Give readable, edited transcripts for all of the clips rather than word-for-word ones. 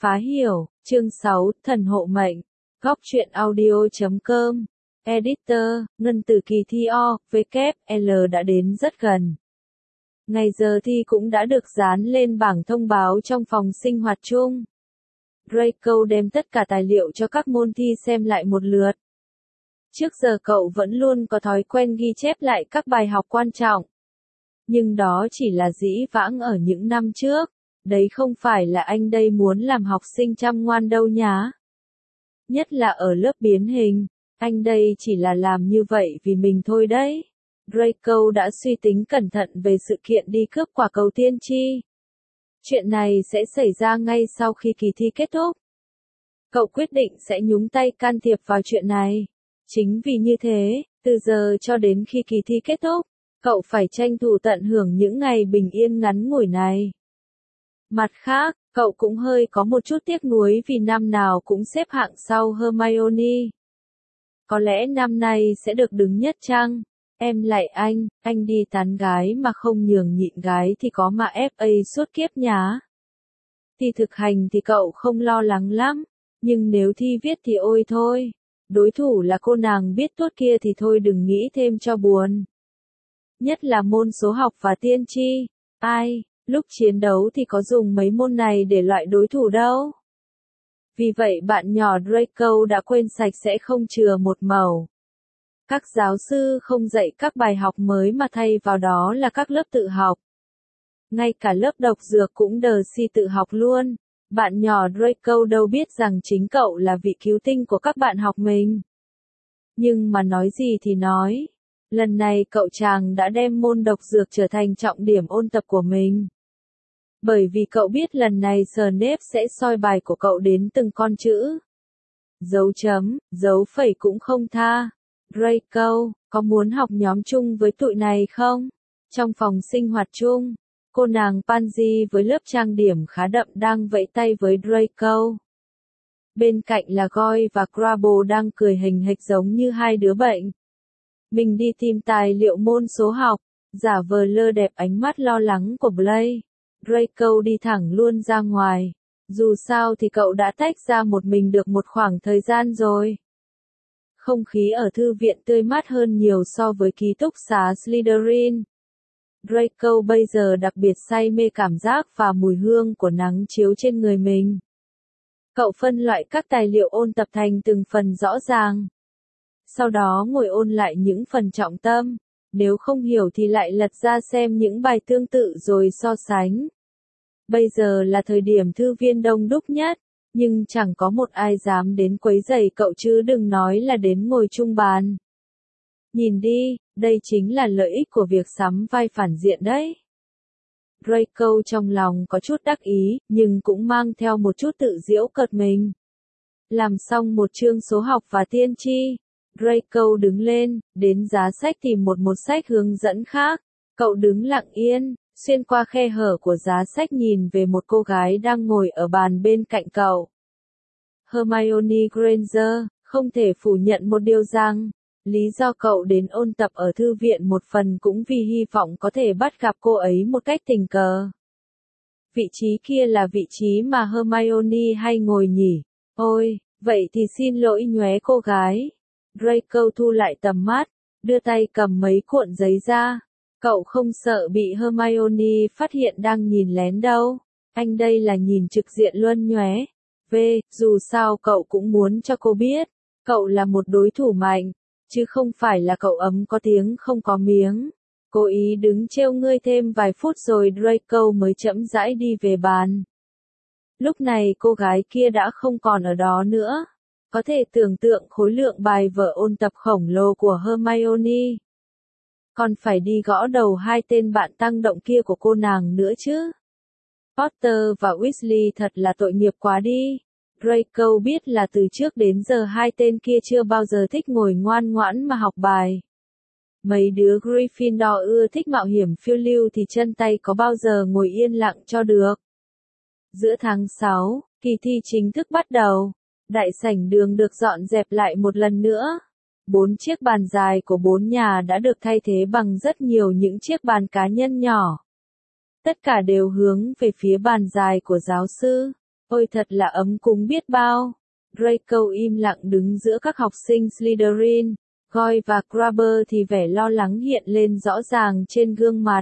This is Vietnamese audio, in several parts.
Phá hiểu, chương 6, thần hộ mệnh. Góc truyện audio.com. Editor, ngân từ kỳ thi O, W, L đã đến rất gần. Ngày giờ thi cũng đã được dán lên bảng thông báo trong phòng sinh hoạt chung. Draco đem tất cả tài liệu cho các môn thi xem lại một lượt. Trước giờ cậu vẫn luôn có thói quen ghi chép lại các bài học quan trọng. Nhưng đó chỉ là dĩ vãng ở những năm trước. Đấy không phải là anh đây muốn làm học sinh chăm ngoan đâu nhá. Nhất là ở lớp biến hình, anh đây chỉ là làm như vậy vì mình thôi đấy. Draco đã suy tính cẩn thận về sự kiện đi cướp quả cầu tiên tri. Chuyện này sẽ xảy ra ngay sau khi kỳ thi kết thúc. Cậu quyết định sẽ nhúng tay can thiệp vào chuyện này. Chính vì như thế, từ giờ cho đến khi kỳ thi kết thúc, cậu phải tranh thủ tận hưởng những ngày bình yên ngắn ngủi này. Mặt khác, cậu cũng hơi có một chút tiếc nuối vì năm nào cũng xếp hạng sau Hermione. Có lẽ năm nay sẽ được đứng nhất chăng? Em lại anh đi tán gái mà không nhường nhịn gái thì có mà FA suốt kiếp nhá. Thi thực hành thì cậu không lo lắng lắm, nhưng nếu thi viết thì ôi thôi. Đối thủ là cô nàng biết tuốt kia thì thôi đừng nghĩ thêm cho buồn. Nhất là môn số học và tiên tri. Lúc chiến đấu thì có dùng mấy môn này để loại đối thủ đâu. Vì vậy bạn nhỏ Draco đã quên sạch sẽ không chừa một mẩu. Các giáo sư không dạy các bài học mới mà thay vào đó là các lớp tự học. Ngay cả lớp độc dược cũng đờ si tự học luôn. Bạn nhỏ Draco đâu biết rằng chính cậu là vị cứu tinh của các bạn học mình. Nhưng mà nói gì thì nói. Lần này cậu chàng đã đem môn độc dược trở thành trọng điểm ôn tập của mình. Bởi vì cậu biết lần này Snape sẽ soi bài của cậu đến từng con chữ. Dấu chấm, dấu phẩy cũng không tha. Draco, có muốn học nhóm chung với tụi này không? Trong phòng sinh hoạt chung, cô nàng Pansy với lớp trang điểm khá đậm đang vẫy tay với Draco. Bên cạnh là Goyle và Crabbe đang cười hình hệt giống như hai đứa bệnh. Mình đi tìm tài liệu môn số học, giả vờ lơ đẹp ánh mắt lo lắng của Blake. Draco đi thẳng luôn ra ngoài. Dù sao thì cậu đã tách ra một mình được một khoảng thời gian rồi. Không khí ở thư viện tươi mát hơn nhiều so với ký túc xá Slytherin. Draco bây giờ đặc biệt say mê cảm giác và mùi hương của nắng chiếu trên người mình. Cậu phân loại các tài liệu ôn tập thành từng phần rõ ràng. Sau đó ngồi ôn lại những phần trọng tâm. Nếu không hiểu thì lại lật ra xem những bài tương tự rồi so sánh. Bây giờ là thời điểm thư viên đông đúc nhất, nhưng chẳng có một ai dám đến quấy rầy cậu chứ đừng nói là đến ngồi chung bàn. Nhìn đi, đây chính là lợi ích của việc sắm vai phản diện đấy. Draco trong lòng có chút đắc ý, nhưng cũng mang theo một chút tự giễu cợt mình. Làm xong một chương số học và tiên tri, Draco đứng lên, đến giá sách tìm một sách hướng dẫn khác. Cậu đứng lặng yên, xuyên qua khe hở của giá sách nhìn về một cô gái đang ngồi ở bàn bên cạnh cậu. Hermione Granger, không thể phủ nhận một điều rằng, lý do cậu đến ôn tập ở thư viện một phần cũng vì hy vọng có thể bắt gặp cô ấy một cách tình cờ. Vị trí kia là vị trí mà Hermione hay ngồi nhỉ? Ôi, vậy thì xin lỗi nhóe cô gái. Draco thu lại tầm mắt, đưa tay cầm mấy cuộn giấy ra. Cậu không sợ bị Hermione phát hiện đang nhìn lén đâu. Anh đây là nhìn trực diện luôn nhóe. Dù sao cậu cũng muốn cho cô biết, cậu là một đối thủ mạnh, chứ không phải là cậu ấm có tiếng không có miếng. Cố ý đứng trêu ngươi thêm vài phút rồi Draco mới chậm rãi đi về bàn. Lúc này cô gái kia đã không còn ở đó nữa. Có thể tưởng tượng khối lượng bài vở ôn tập khổng lồ của Hermione. Còn phải đi gõ đầu hai tên bạn tăng động kia của cô nàng nữa chứ. Potter và Weasley thật là tội nghiệp quá đi. Draco biết là từ trước đến giờ hai tên kia chưa bao giờ thích ngồi ngoan ngoãn mà học bài. Mấy đứa Gryffindor ưa thích mạo hiểm phiêu lưu thì chân tay có bao giờ ngồi yên lặng cho được. Giữa tháng 6, kỳ thi chính thức bắt đầu. Đại sảnh đường được dọn dẹp lại một lần nữa. 4 chiếc bàn dài của 4 nhà đã được thay thế bằng rất nhiều những chiếc bàn cá nhân nhỏ. Tất cả đều hướng về phía bàn dài của giáo sư. Ôi thật là ấm cúng biết bao. Draco im lặng đứng giữa các học sinh Slytherin. Goyle và Crabbe thì vẻ lo lắng hiện lên rõ ràng trên gương mặt.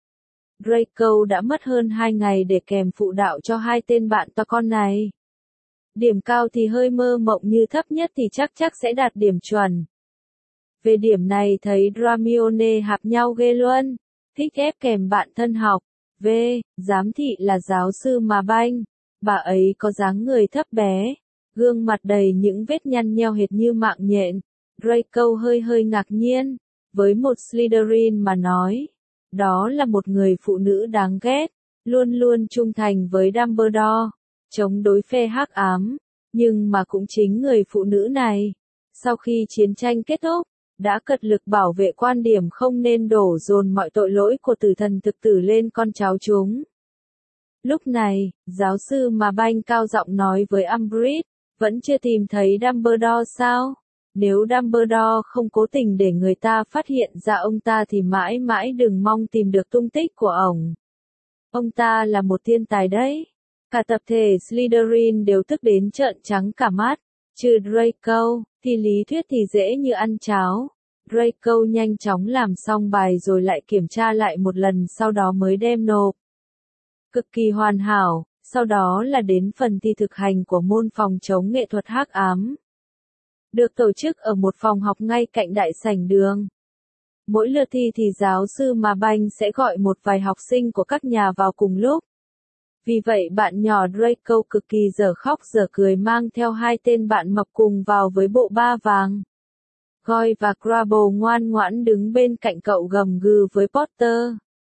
Draco đã mất hơn 2 ngày để kèm phụ đạo cho hai tên bạn to con này. Điểm cao thì hơi mơ mộng, như thấp nhất thì chắc sẽ đạt điểm chuẩn. Về điểm này thấy Hermione hạp nhau ghê luôn. Thích ép kèm bạn thân học. V. Giám thị là giáo sư mà banh. Bà ấy có dáng người thấp bé. Gương mặt đầy những vết nhăn nheo hệt như mạng nhện. Draco hơi ngạc nhiên. Với một Slytherin mà nói. Đó là một người phụ nữ đáng ghét. Luôn trung thành với Dumbledore. Chống đối phe hắc ám. Nhưng mà cũng chính người phụ nữ này. Sau khi chiến tranh kết thúc. Đã cật lực bảo vệ quan điểm không nên đổ dồn mọi tội lỗi của tử thần thực tử lên con cháu chúng. Lúc này, giáo sư mà banh cao giọng nói với Umbridge, vẫn chưa tìm thấy Dumbledore sao? Nếu Dumbledore không cố tình để người ta phát hiện ra ông ta thì mãi mãi đừng mong tìm được tung tích của ổng. Ông ta là một thiên tài đấy. Cả tập thể Slytherin đều tức đến trợn trắng cả mắt. Trừ Draco, thì lý thuyết thì dễ như ăn cháo. Draco nhanh chóng làm xong bài rồi lại kiểm tra lại một lần, sau đó mới đem nộp. Cực kỳ hoàn hảo, sau đó là đến phần thi thực hành của môn phòng chống nghệ thuật hắc ám. Được tổ chức ở một phòng học ngay cạnh đại sảnh đường. Mỗi lượt thi thì giáo sư mà banh sẽ gọi một vài học sinh của các nhà vào cùng lúc. Vì vậy bạn nhỏ Draco cực kỳ dở khóc dở cười mang theo hai tên bạn mập cùng vào với bộ ba vàng. Goyle và Crabbe ngoan ngoãn đứng bên cạnh cậu gầm gừ với Potter.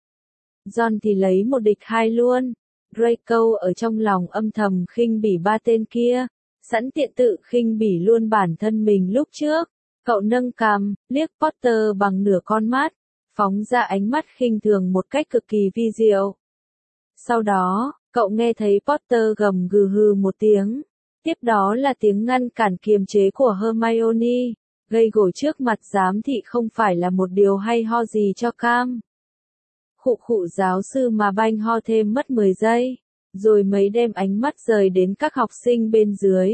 John thì lấy một địch hai luôn. Draco ở trong lòng âm thầm khinh bỉ ba tên kia, sẵn tiện tự khinh bỉ luôn bản thân mình lúc trước. Cậu nâng cằm, liếc Potter bằng nửa con mắt, phóng ra ánh mắt khinh thường một cách cực kỳ vi diệu. Sau đó, cậu nghe thấy Potter gầm gừ hừ một tiếng. Tiếp đó là tiếng ngăn cản kiềm chế của Hermione. Gây gổ trước mặt giám thị không phải là một điều hay ho gì cho Cam. Khụ giáo sư mà banh ho thêm mất 10 giây, rồi mới đem ánh mắt rời đến các học sinh bên dưới.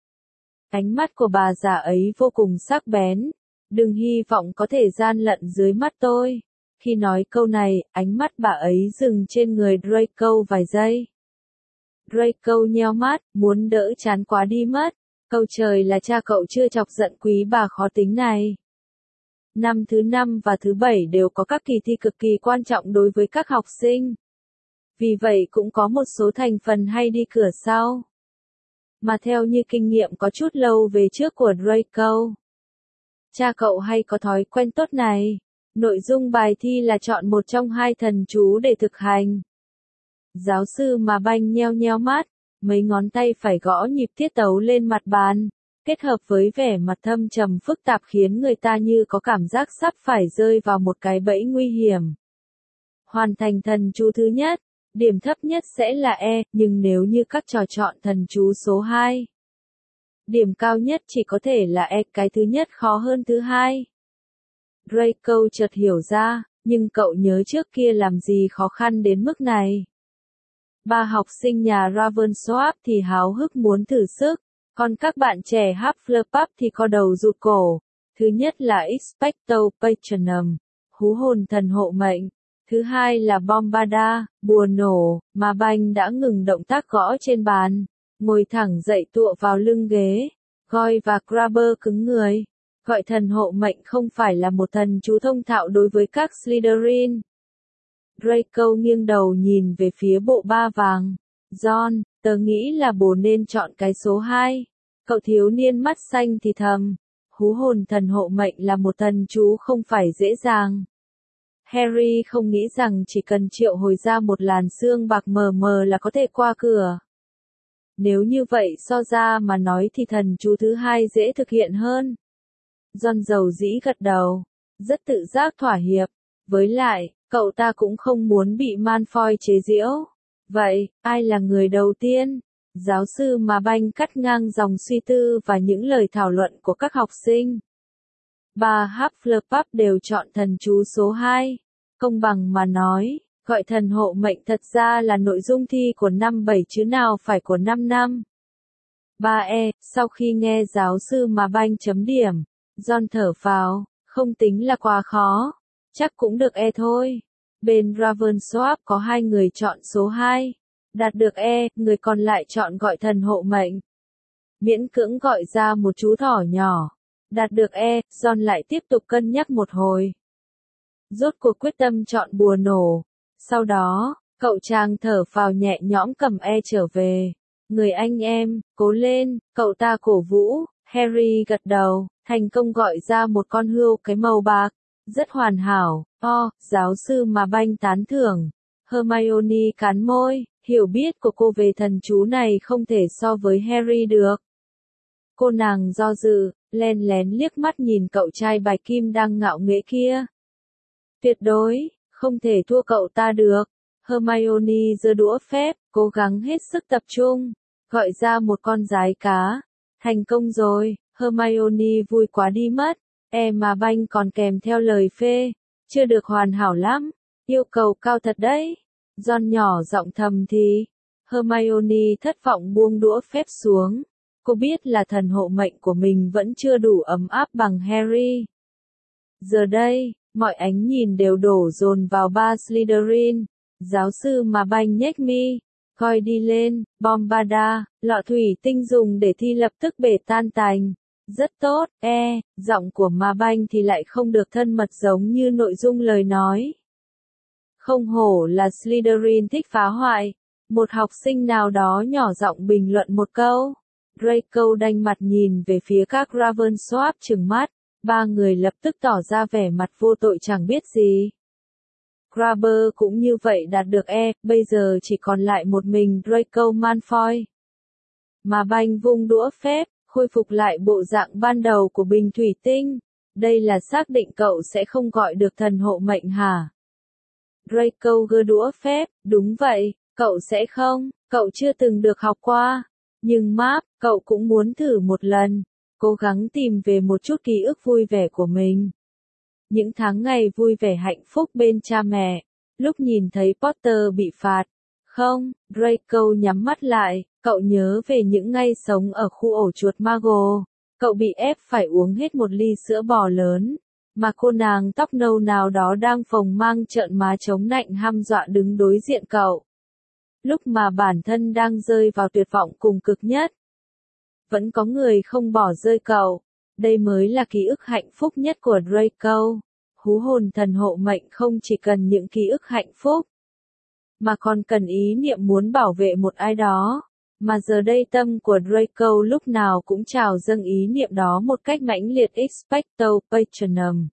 Ánh mắt của bà già ấy vô cùng sắc bén. Đừng hy vọng có thể gian lận dưới mắt tôi. Khi nói câu này, ánh mắt bà ấy dừng trên người Draco vài giây. Draco nheo mắt, muốn đỡ chán quá đi mất. Câu trời là cha cậu chưa chọc giận quý bà khó tính này. Năm thứ 5 và thứ 7 đều có các kỳ thi cực kỳ quan trọng đối với các học sinh. Vì vậy cũng có một số thành phần hay đi cửa sau. Mà theo như kinh nghiệm có chút lâu về trước của Draco. Cha cậu hay có thói quen tốt này. Nội dung bài thi là chọn một trong hai thần chú để thực hành. Giáo sư mà banh nheo mắt. Mấy ngón tay phải gõ nhịp tiết tấu lên mặt bàn, kết hợp với vẻ mặt thâm trầm phức tạp khiến người ta như có cảm giác sắp phải rơi vào một cái bẫy nguy hiểm. Hoàn thành thần chú thứ nhất, điểm thấp nhất sẽ là E, nhưng nếu như các trò chọn thần chú số 2, điểm cao nhất chỉ có thể là E, cái thứ nhất khó hơn thứ hai. Draco chợt hiểu ra, nhưng cậu nhớ trước kia làm gì khó khăn đến mức này. Ba học sinh nhà Ravensworth thì háo hức muốn thử sức, còn các bạn trẻ Hufflepuff thì co đầu rụt cổ. Thứ nhất là Expecto Patronum, hú hồn thần hộ mệnh. Thứ hai là Bombarda, bùa nổ, mà banh đã ngừng động tác gõ trên bàn, ngồi thẳng dậy tựa vào lưng ghế. Goyle và Crabbe cứng người. Gọi thần hộ mệnh không phải là một thần chú thông thạo đối với các Slytherin. Draco nghiêng đầu nhìn về phía bộ ba vàng. John, tớ nghĩ là bố nên chọn cái số 2. Cậu thiếu niên mắt xanh thì thầm. Hú hồn thần hộ mệnh là một thần chú không phải dễ dàng. Harry không nghĩ rằng chỉ cần triệu hồi ra một làn sương bạc mờ mờ là có thể qua cửa. Nếu như vậy so ra mà nói thì thần chú thứ hai dễ thực hiện hơn. John dầu dĩ gật đầu. Rất tự giác thỏa hiệp. Với lại, cậu ta cũng không muốn bị Malfoy chế giễu. Vậy, ai là người đầu tiên? Giáo sư mà banh cắt ngang dòng suy tư và những lời thảo luận của các học sinh. Ba Hufflepuff đều chọn thần chú số 2. Công bằng mà nói, Gọi thần hộ mệnh thật ra là nội dung thi của năm 7 chứ nào phải của 5 năm. 3E, sau khi nghe giáo sư mà banh chấm điểm, John thở phào, không tính là quá khó, chắc cũng được E thôi. Bên Ravenswap có 2 người chọn số 2, đạt được E, người còn lại chọn gọi thần hộ mệnh. Miễn cưỡng gọi ra một chú thỏ nhỏ, đạt được E, John lại tiếp tục cân nhắc một hồi. Rốt cuộc quyết tâm chọn bùa nổ. Sau đó, cậu chàng thở phào nhẹ nhõm cầm E trở về. Người anh em, cố lên, cậu ta cổ vũ. Harry gật đầu, thành công gọi ra một con hươu cái màu bạc. Rất hoàn hảo. Giáo sư mà banh tán thưởng. Hermione cắn môi, hiểu biết của cô về thần chú này không thể so với Harry được. Cô nàng do dự, len lén liếc mắt nhìn cậu trai bài kim đang ngạo nghễ kia. Tuyệt đối, không thể thua cậu ta được. Hermione giơ đũa phép, cố gắng hết sức tập trung, gọi ra một con giái cá. Thành công rồi, Hermione vui quá đi mất. Mà banh còn kèm theo lời phê, chưa được hoàn hảo lắm, yêu cầu cao thật đấy. John nhỏ giọng thầm thì. Hermione thất vọng buông đũa phép xuống. Cô biết là thần hộ mệnh của mình vẫn chưa đủ ấm áp bằng Harry. Giờ đây, mọi ánh nhìn đều đổ dồn vào ba Slytherin. Giáo sư mà banh nhếch mi, coi đi lên, Bombada, lọ thủy tinh dùng để thi lập tức bể tan tành. Rất tốt, giọng của ma banh thì lại không được thân mật giống như nội dung lời nói. Không hổ là Slytherin thích phá hoại. Một học sinh nào đó nhỏ giọng bình luận một câu. Draco đanh mặt nhìn về phía các Ravenswap trừng mắt. Ba người lập tức tỏ ra vẻ mặt vô tội chẳng biết gì. Grabber cũng như vậy đạt được E, bây giờ chỉ còn lại một mình Draco Malfoy. Mà banh vung đũa phép, khôi phục lại bộ dạng ban đầu của bình thủy tinh. Đây là xác định cậu sẽ không gọi được thần hộ mệnh hả? Draco gơ đũa phép, đúng vậy, cậu sẽ không, cậu chưa từng được học qua. Nhưng Map, cậu cũng muốn thử một lần, cố gắng tìm về một chút ký ức vui vẻ của mình. Những tháng ngày vui vẻ hạnh phúc bên cha mẹ, lúc nhìn thấy Potter bị phạt. Không, Draco nhắm mắt lại, cậu nhớ về những ngày sống ở khu ổ chuột Muggle. Cậu bị ép phải uống hết một ly sữa bò lớn, mà cô nàng tóc nâu nào đó đang phồng mang trợn má chống nạnh hăm dọa đứng đối diện cậu. Lúc mà bản thân đang rơi vào tuyệt vọng cùng cực nhất. Vẫn có người không bỏ rơi cậu. Đây mới là ký ức hạnh phúc nhất của Draco. Hú hồn thần hộ mệnh không chỉ cần những ký ức hạnh phúc, mà còn cần ý niệm muốn bảo vệ một ai đó. Mà giờ đây tâm của Draco lúc nào cũng trào dâng ý niệm đó một cách mãnh liệt. Expecto Patronum.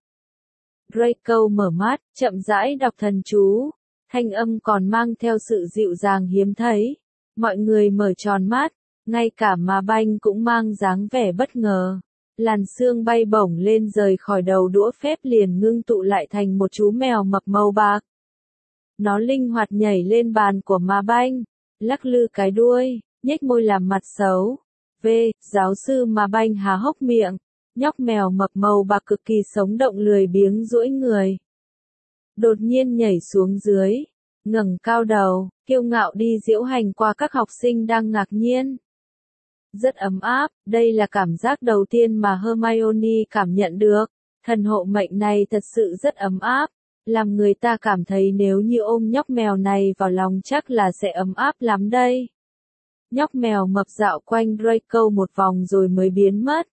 Draco mở mắt, chậm rãi đọc thần chú. Thanh âm còn mang theo sự dịu dàng hiếm thấy. Mọi người mở tròn mắt, ngay cả ma banh cũng mang dáng vẻ bất ngờ. Làn sương bay bổng lên rời khỏi đầu đũa phép liền ngưng tụ lại thành một chú mèo mập màu bạc. Nó linh hoạt nhảy lên bàn của ma banh, lắc lư cái đuôi, nhếch môi làm mặt xấu. Giáo sư ma banh há hốc miệng, nhóc mèo mập màu bạc cực kỳ sống động lười biếng duỗi người. Đột nhiên nhảy xuống dưới, ngẩng cao đầu, kiêu ngạo đi diễu hành qua các học sinh đang ngạc nhiên. Rất ấm áp, đây là cảm giác đầu tiên mà Hermione cảm nhận được. Thần hộ mệnh này thật sự rất ấm áp, làm người ta cảm thấy nếu như ôm nhóc mèo này vào lòng chắc là sẽ ấm áp lắm đây. Nhóc mèo mập dạo quanh Draco một vòng rồi mới biến mất.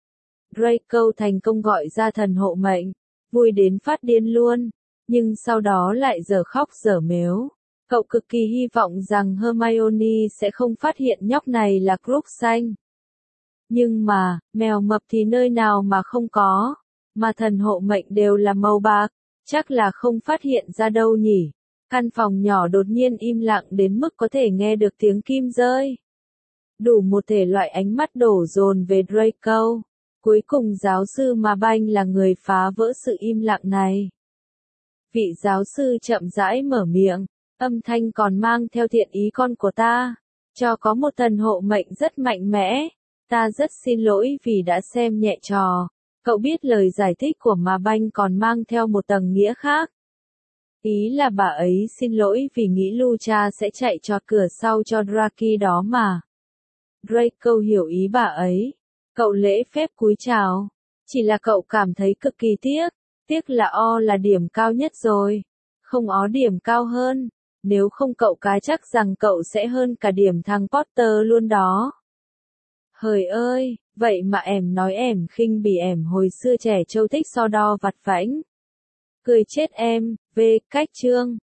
Draco thành công gọi ra thần hộ mệnh, vui đến phát điên luôn, nhưng sau đó lại dở khóc dở mếu. Cậu cực kỳ hy vọng rằng Hermione sẽ không phát hiện nhóc này là Crookshanks. Nhưng mà, mèo mập thì nơi nào mà không có, mà thần hộ mệnh đều là màu bạc, chắc là không phát hiện ra đâu nhỉ. Căn phòng nhỏ đột nhiên im lặng đến mức có thể nghe được tiếng kim rơi. Đủ một thể loại ánh mắt đổ dồn về Draco. Cuối cùng giáo sư mà banh là người phá vỡ sự im lặng này. Vị giáo sư chậm rãi mở miệng. Âm thanh còn mang theo thiện ý con của ta. Cho có một thần hộ mệnh rất mạnh mẽ. Ta rất xin lỗi vì đã xem nhẹ trò. Cậu biết lời giải thích của Ma Banh còn mang theo một tầng nghĩa khác. Ý là bà ấy xin lỗi vì nghĩ Lucha sẽ chạy chọt cửa sau cho Drake đó mà. Draco hiểu ý bà ấy. Cậu lễ phép cúi chào. Chỉ là cậu cảm thấy cực kỳ tiếc. Tiếc là O là điểm cao nhất rồi. Không ó điểm cao hơn. Nếu không cậu cá chắc rằng cậu sẽ hơn cả điểm thằng Potter luôn đó. Hời ơi, vậy mà em nói em khinh bỉ em hồi xưa trẻ trâu thích so đo vặt vãnh. Cười chết em, về cách chương.